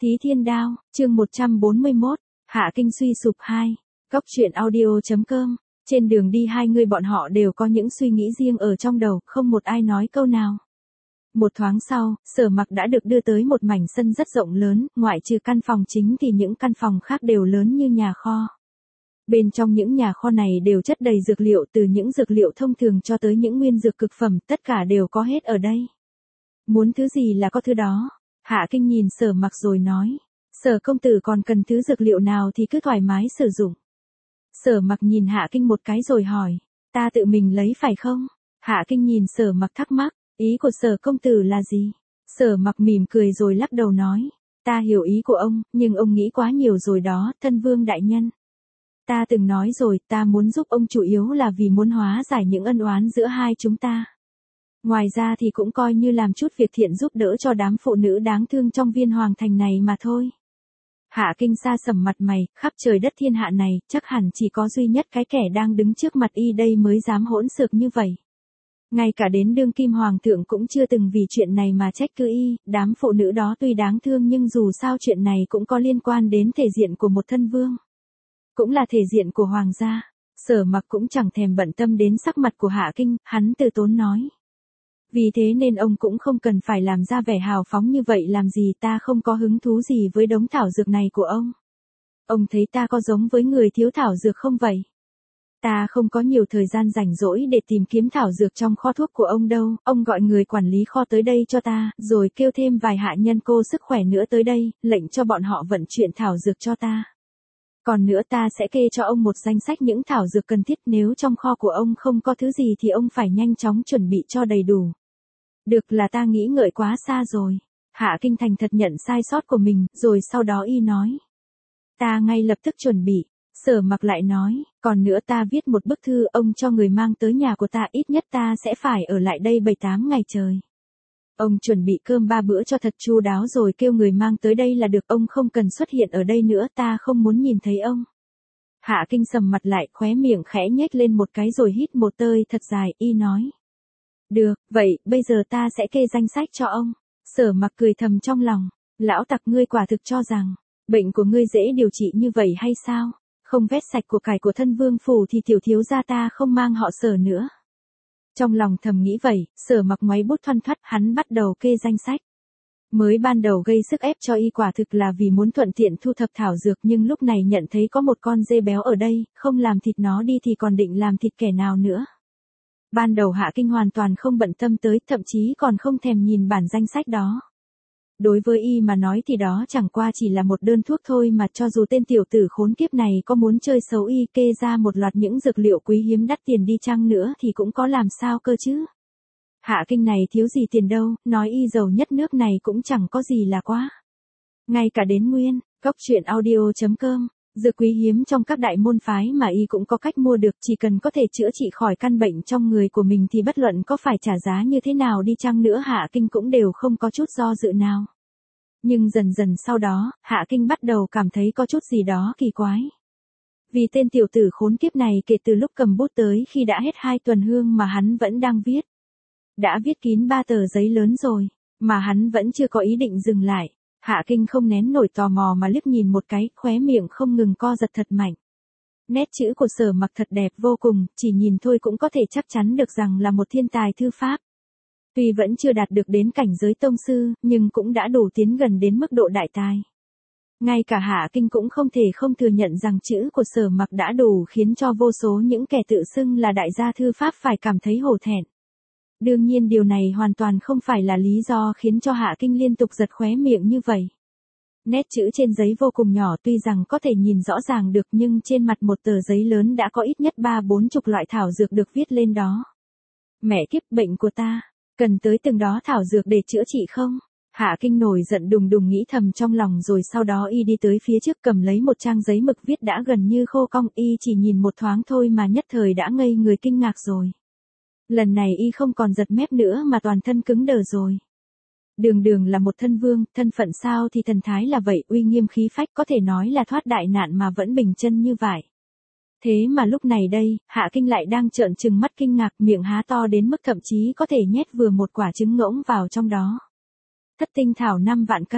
Thí Thiên Đao, chương 141, Hạ Kinh suy sụp 2, Cóc truyện audio.com, trên đường đi hai người bọn họ đều có những suy nghĩ riêng ở trong đầu, không một ai nói câu nào. Một thoáng sau, Sở Mặc đã được đưa tới một mảnh sân rất rộng lớn, ngoại trừ căn phòng chính thì những căn phòng khác đều lớn như nhà kho. Bên trong những nhà kho này đều chất đầy dược liệu, từ những dược liệu thông thường cho tới những nguyên dược cực phẩm, tất cả đều có hết ở đây. Muốn thứ gì là có thứ đó. Hạ Kinh nhìn Sở Mặc rồi nói, Sở công tử còn cần thứ dược liệu nào thì cứ thoải mái sử dụng. Sở Mặc nhìn Hạ Kinh một cái rồi hỏi, ta tự mình lấy phải không? Hạ Kinh nhìn Sở Mặc thắc mắc, ý của Sở công tử là gì? Sở Mặc mỉm cười rồi lắc đầu nói, ta hiểu ý của ông, nhưng ông nghĩ quá nhiều rồi đó, thân vương đại nhân. Ta từng nói rồi, ta muốn giúp ông chủ yếu là vì muốn hóa giải những ân oán giữa hai chúng ta. Ngoài ra thì cũng coi như làm chút việc thiện giúp đỡ cho đám phụ nữ đáng thương trong Viên Hoàng Thành này mà thôi. Hạ Kinh xa sầm mặt mày, khắp trời đất thiên hạ này, chắc hẳn chỉ có duy nhất cái kẻ đang đứng trước mặt y đây mới dám hỗn xược như vậy. Ngay cả đến đương kim hoàng thượng cũng chưa từng vì chuyện này mà trách cứ y, đám phụ nữ đó tuy đáng thương nhưng dù sao chuyện này cũng có liên quan đến thể diện của một thân vương. Cũng là thể diện của hoàng gia. Sở Mặc cũng chẳng thèm bận tâm đến sắc mặt của Hạ Kinh, hắn từ tốn nói. Vì thế nên ông cũng không cần phải làm ra vẻ hào phóng như vậy làm gì, ta không có hứng thú gì với đống thảo dược này của ông. Ông thấy ta có giống với người thiếu thảo dược không vậy? Ta không có nhiều thời gian rảnh rỗi để tìm kiếm thảo dược trong kho thuốc của ông đâu, ông gọi người quản lý kho tới đây cho ta, rồi kêu thêm vài hạ nhân cô sức khỏe nữa tới đây, lệnh cho bọn họ vận chuyển thảo dược cho ta. Còn nữa ta sẽ kê cho ông một danh sách những thảo dược cần thiết, nếu trong kho của ông không có thứ gì thì ông phải nhanh chóng chuẩn bị cho đầy đủ. Được, là ta nghĩ ngợi quá xa rồi. Hạ Kinh thành thật nhận sai sót của mình, rồi sau đó y nói. Ta ngay lập tức chuẩn bị. Sở Mặc lại nói, còn nữa ta viết một bức thư, ông cho người mang tới nhà của ta, ít nhất ta sẽ phải ở lại đây 7-8 ngày trời. Ông chuẩn bị cơm 3 bữa cho thật chu đáo rồi kêu người mang tới đây là được, ông không cần xuất hiện ở đây nữa, ta không muốn nhìn thấy ông. Hạ Kinh sầm mặt lại, khóe miệng khẽ nhếch lên một cái rồi hít một hơi thật dài, y nói. Được, vậy, bây giờ ta sẽ kê danh sách cho ông. Sở Mặc cười thầm trong lòng, lão tặc ngươi quả thực cho rằng, bệnh của ngươi dễ điều trị như vậy hay sao? Không vét sạch của cải của thân vương phủ thì tiểu thiếu gia ta không mang họ Sở nữa. Trong lòng thầm nghĩ vậy, Sở Mặc ngoáy bút thoăn thoắt, hắn bắt đầu kê danh sách. Mới ban đầu gây sức ép cho y quả thực là vì muốn thuận tiện thu thập thảo dược, nhưng lúc này nhận thấy có một con dê béo ở đây, không làm thịt nó đi thì còn định làm thịt kẻ nào nữa. Ban đầu Hạ Kinh hoàn toàn không bận tâm tới, thậm chí còn không thèm nhìn bản danh sách đó. Đối với y mà nói thì đó chẳng qua chỉ là một đơn thuốc thôi mà, cho dù tên tiểu tử khốn kiếp này có muốn chơi xấu y kê ra một loạt những dược liệu quý hiếm đắt tiền đi chăng nữa thì cũng có làm sao cơ chứ. Hạ Kinh này thiếu gì tiền đâu, nói y giàu nhất nước này cũng chẳng có gì là quá. Ngay cả đến nguyên, Cóc truyện audio.com, dược quý hiếm trong các đại môn phái mà y cũng có cách mua được, chỉ cần có thể chữa trị khỏi căn bệnh trong người của mình thì bất luận có phải trả giá như thế nào đi chăng nữa Hạ Kinh cũng đều không có chút do dự nào. Nhưng dần dần sau đó, Hạ Kinh bắt đầu cảm thấy có chút gì đó kỳ quái. Vì tên tiểu tử khốn kiếp này kể từ lúc cầm bút tới khi đã hết 2 tuần hương mà hắn vẫn đang viết. Đã viết kín 3 tờ giấy lớn rồi, mà hắn vẫn chưa có ý định dừng lại. Hạ Kinh không nén nổi tò mò mà liếc nhìn một cái, khóe miệng không ngừng co giật thật mạnh. Nét chữ của Sở Mặc thật đẹp vô cùng, chỉ nhìn thôi cũng có thể chắc chắn được rằng là một thiên tài thư pháp. Tuy vẫn chưa đạt được đến cảnh giới tông sư, nhưng cũng đã đủ tiến gần đến mức độ đại tài. Ngay cả Hạ Kinh cũng không thể không thừa nhận rằng chữ của Sở Mặc đã đủ khiến cho vô số những kẻ tự xưng là đại gia thư pháp phải cảm thấy hổ thẹn. Đương nhiên điều này hoàn toàn không phải là lý do khiến cho Hạ Kinh liên tục giật khóe miệng như vậy. Nét chữ trên giấy vô cùng nhỏ, tuy rằng có thể nhìn rõ ràng được nhưng trên mặt một tờ giấy lớn đã có ít nhất 3-40 loại thảo dược được viết lên đó. Mẹ kiếp, bệnh của ta, cần tới từng đó thảo dược để chữa trị không? Hạ Kinh nổi giận đùng đùng nghĩ thầm trong lòng, rồi sau đó y đi tới phía trước cầm lấy một trang giấy mực viết đã gần như khô cong, y chỉ nhìn một thoáng thôi mà nhất thời đã ngây người kinh ngạc rồi. Lần này y không còn giật mép nữa mà toàn thân cứng đờ rồi. Đường đường là một thân vương, thân phận sao thì thần thái là vậy, uy nghiêm khí phách, có thể nói là thoát đại nạn mà vẫn bình chân như vậy. Thế mà lúc này đây, Hạ Kinh lại đang trợn trừng mắt kinh ngạc, miệng há to đến mức thậm chí có thể nhét vừa một quả trứng ngỗng vào trong đó. Thất tinh thảo 5 vạn cân,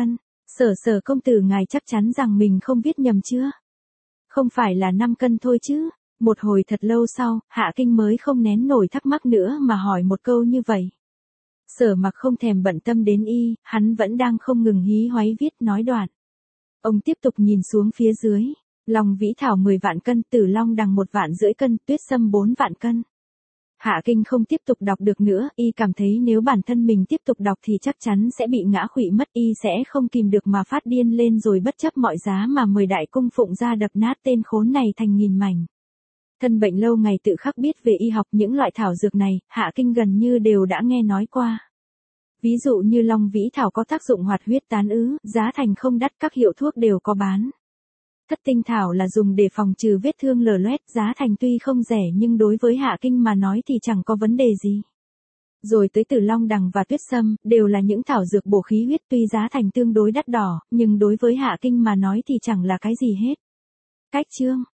Sở công tử ngài chắc chắn rằng mình không viết nhầm chưa? Không phải là 5 cân thôi chứ? Một hồi thật lâu sau, Hạ Kinh mới không nén nổi thắc mắc nữa mà hỏi một câu như vậy. Sở Mặc không thèm bận tâm đến y, hắn vẫn đang không ngừng hí hoáy viết nói đoạn. Ông tiếp tục nhìn xuống phía dưới. Long Vĩ Thảo 10 vạn cân, Tử Long Đằng 1,5 vạn cân, Tuyết Sâm 4 vạn cân. Hạ Kinh không tiếp tục đọc được nữa, y cảm thấy nếu bản thân mình tiếp tục đọc thì chắc chắn sẽ bị ngã khuỵu mất, y sẽ không kìm được mà phát điên lên rồi bất chấp mọi giá mà mời đại cung phụng ra đập nát tên khốn này thành nghìn mảnh. Thân bệnh lâu ngày tự khắc biết về y học, những loại thảo dược này, Hạ Kinh gần như đều đã nghe nói qua. Ví dụ như Long Vĩ Thảo có tác dụng hoạt huyết tán ứ, giá thành không đắt, các hiệu thuốc đều có bán. Thất tinh thảo là dùng để phòng trừ vết thương lở loét, giá thành tuy không rẻ nhưng đối với Hạ Kinh mà nói thì chẳng có vấn đề gì. Rồi tới Tử Long Đằng và Tuyết Sâm, đều là những thảo dược bổ khí huyết, tuy giá thành tương đối đắt đỏ, nhưng đối với Hạ Kinh mà nói thì chẳng là cái gì hết. Cách chương